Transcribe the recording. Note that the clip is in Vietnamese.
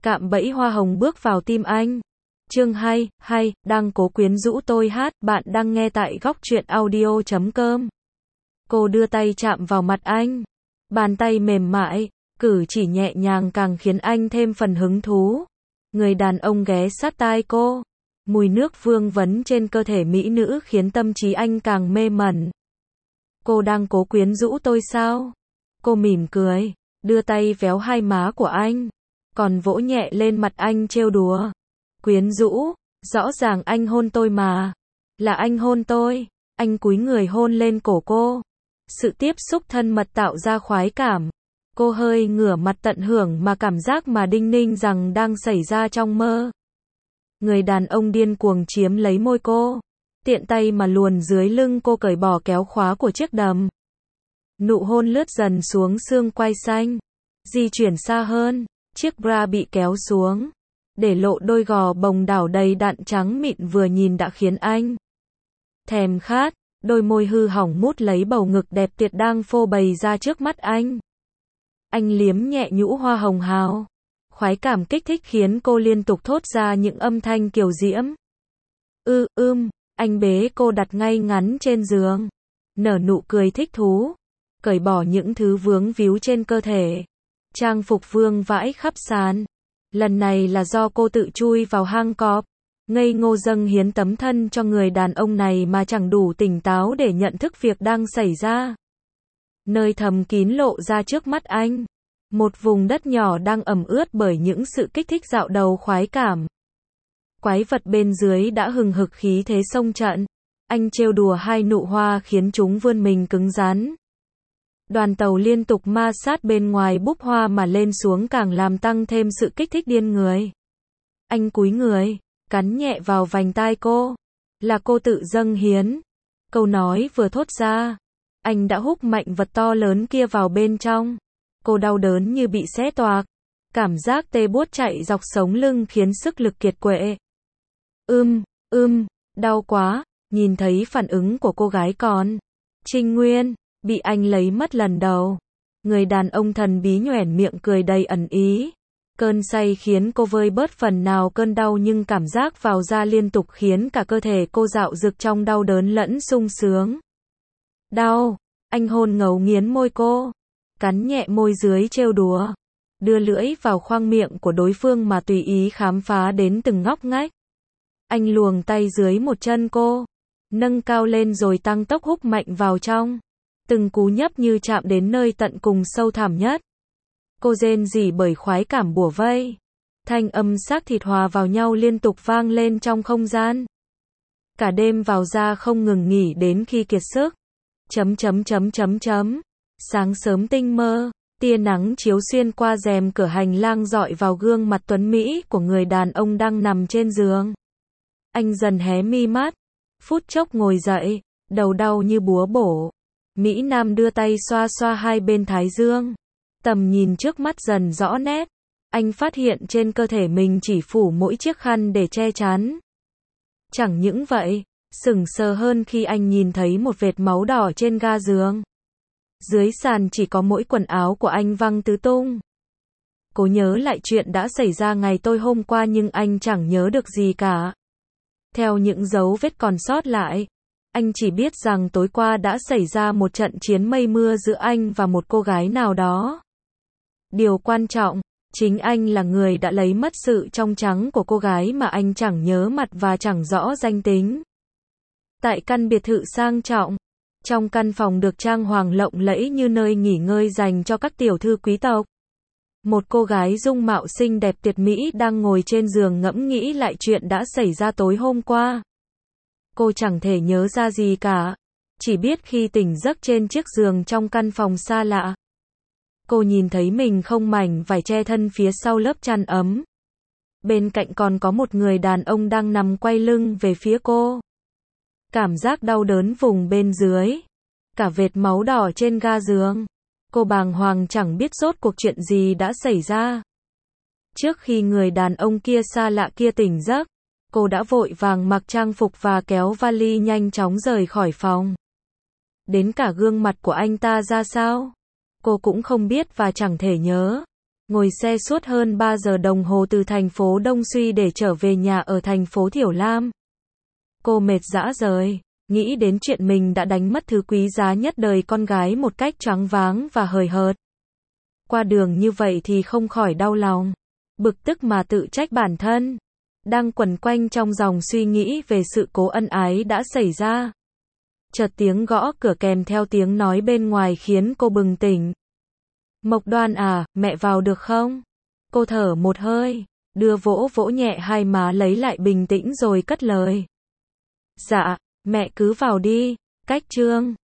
Cạm bẫy hoa hồng bước vào tim anh. Chương hay, đang cố quyến rũ tôi hát, bạn đang nghe tại góc truyện audio.com. Cô đưa tay chạm vào mặt anh. Bàn tay mềm mại, cử chỉ nhẹ nhàng càng khiến anh thêm phần hứng thú. Người đàn ông ghé sát tai cô. Mùi nước vương vấn trên cơ thể mỹ nữ khiến tâm trí anh càng mê mẩn. Cô đang cố quyến rũ tôi sao? Cô mỉm cười, đưa tay véo hai má của anh, còn vỗ nhẹ lên mặt anh trêu đùa. Quyến rũ, rõ ràng anh hôn tôi mà. Là anh hôn tôi. Anh cúi người hôn lên cổ cô. Sự tiếp xúc thân mật tạo ra khoái cảm. Cô hơi ngửa mặt tận hưởng mà cảm giác mà đinh ninh rằng đang xảy ra trong mơ. Người đàn ông điên cuồng chiếm lấy môi cô. Tiện tay mà luồn dưới lưng cô cởi bỏ kéo khóa của chiếc đầm. Nụ hôn lướt dần xuống xương quai xanh. Di chuyển xa hơn. Chiếc bra bị kéo xuống, để lộ đôi gò bồng đảo đầy đặn trắng mịn vừa nhìn đã khiến anh thèm khát. Đôi môi hư hỏng mút lấy bầu ngực đẹp tuyệt đang phô bày ra trước mắt anh. Anh liếm nhẹ nhũ hoa hồng hào. Khoái cảm kích thích khiến cô liên tục thốt ra những âm thanh kiều diễm. Anh bế cô đặt ngay ngắn trên giường. Nở nụ cười thích thú. Cởi bỏ những thứ vướng víu trên cơ thể. Trang phục vương vãi khắp sàn. Lần này là do cô tự chui vào hang cọp. Ngây ngô dâng hiến tấm thân cho người đàn ông này mà chẳng đủ tỉnh táo để nhận thức việc đang xảy ra. Nơi thầm kín lộ ra trước mắt anh. Một vùng đất nhỏ đang ẩm ướt bởi những sự kích thích dạo đầu khoái cảm. Quái vật bên dưới đã hừng hực khí thế xông trận. Anh trêu đùa hai nụ hoa khiến chúng vươn mình cứng rắn. Đoàn tàu liên tục ma sát bên ngoài búp hoa mà lên xuống càng làm tăng thêm sự kích thích điên người. Anh cúi người, cắn nhẹ vào vành tai cô. Là cô tự dâng hiến. Câu nói vừa thốt ra, anh đã húc mạnh vật to lớn kia vào bên trong. Cô đau đớn như bị xé toạc. Cảm giác tê buốt chạy dọc sống lưng khiến sức lực kiệt quệ. Đau quá. Nhìn thấy phản ứng của cô gái còn Trinh Nguyên bị anh lấy mất lần đầu. Người đàn ông thần bí nhoẻn miệng cười đầy ẩn ý. Cơn say khiến cô vơi bớt phần nào cơn đau nhưng cảm giác vào da liên tục khiến cả cơ thể cô dạo dực trong đau đớn lẫn sung sướng. Đau, anh hôn ngấu nghiến môi cô. Cắn nhẹ môi dưới trêu đùa. Đưa lưỡi vào khoang miệng của đối phương mà tùy ý khám phá đến từng ngóc ngách. Anh luồng tay dưới một chân cô. Nâng cao lên rồi tăng tốc húc mạnh vào trong. Từng cú nhấp như chạm đến nơi tận cùng sâu thẳm nhất. Cô rên rỉ bởi khoái cảm bủa vây. Thanh âm xác thịt hòa vào nhau liên tục vang lên trong không gian. Cả đêm vào ra không ngừng nghỉ đến khi kiệt sức. Sáng sớm tinh mơ, tia nắng chiếu xuyên qua rèm cửa hành lang rọi vào gương mặt tuấn mỹ của người đàn ông đang nằm trên giường. Anh dần hé mi mắt, phút chốc ngồi dậy, đầu đau như búa bổ. Mỹ Nam đưa tay xoa xoa hai bên thái dương. Tầm nhìn trước mắt dần rõ nét. Anh phát hiện trên cơ thể mình chỉ phủ mỗi chiếc khăn để che chắn. Chẳng những vậy, sững sờ hơn khi anh nhìn thấy một vệt máu đỏ trên ga giường. Dưới sàn chỉ có mỗi quần áo của anh văng tứ tung. Cố nhớ lại chuyện đã xảy ra ngày tối hôm qua nhưng anh chẳng nhớ được gì cả. Theo những dấu vết còn sót lại, anh chỉ biết rằng tối qua đã xảy ra một trận chiến mây mưa giữa anh và một cô gái nào đó. Điều quan trọng, chính anh là người đã lấy mất sự trong trắng của cô gái mà anh chẳng nhớ mặt và chẳng rõ danh tính. Tại căn biệt thự sang trọng, trong căn phòng được trang hoàng lộng lẫy như nơi nghỉ ngơi dành cho các tiểu thư quý tộc. Một cô gái dung mạo xinh đẹp tuyệt mỹ đang ngồi trên giường ngẫm nghĩ lại chuyện đã xảy ra tối hôm qua. Cô chẳng thể nhớ ra gì cả, chỉ biết khi tỉnh giấc trên chiếc giường trong căn phòng xa lạ. Cô nhìn thấy mình không mảnh vải che thân phía sau lớp chăn ấm. Bên cạnh còn có một người đàn ông đang nằm quay lưng về phía cô. Cảm giác đau đớn vùng bên dưới. Cả vệt máu đỏ trên ga giường. Cô bàng hoàng chẳng biết rốt cuộc chuyện gì đã xảy ra. Trước khi người đàn ông kia xa lạ kia tỉnh giấc, cô đã vội vàng mặc trang phục và kéo vali nhanh chóng rời khỏi phòng. Đến cả gương mặt của anh ta ra sao, cô cũng không biết và chẳng thể nhớ. Ngồi xe suốt hơn 3 giờ đồng hồ từ thành phố Đông Suy để trở về nhà ở thành phố Thiểu Lam. Cô mệt rã rời, nghĩ đến chuyện mình đã đánh mất thứ quý giá nhất đời con gái một cách choáng váng và hời hợt. Qua đường như vậy thì không khỏi đau lòng, bực tức mà tự trách bản thân. Đang quẩn quanh trong dòng suy nghĩ về sự cố ân ái đã xảy ra. Chợt tiếng gõ cửa kèm theo tiếng nói bên ngoài khiến cô bừng tỉnh. Mộc Đoan à, mẹ vào được không? Cô thở một hơi, đưa vỗ vỗ nhẹ hai má lấy lại bình tĩnh rồi cất lời. Dạ, mẹ cứ vào đi, cách Trương.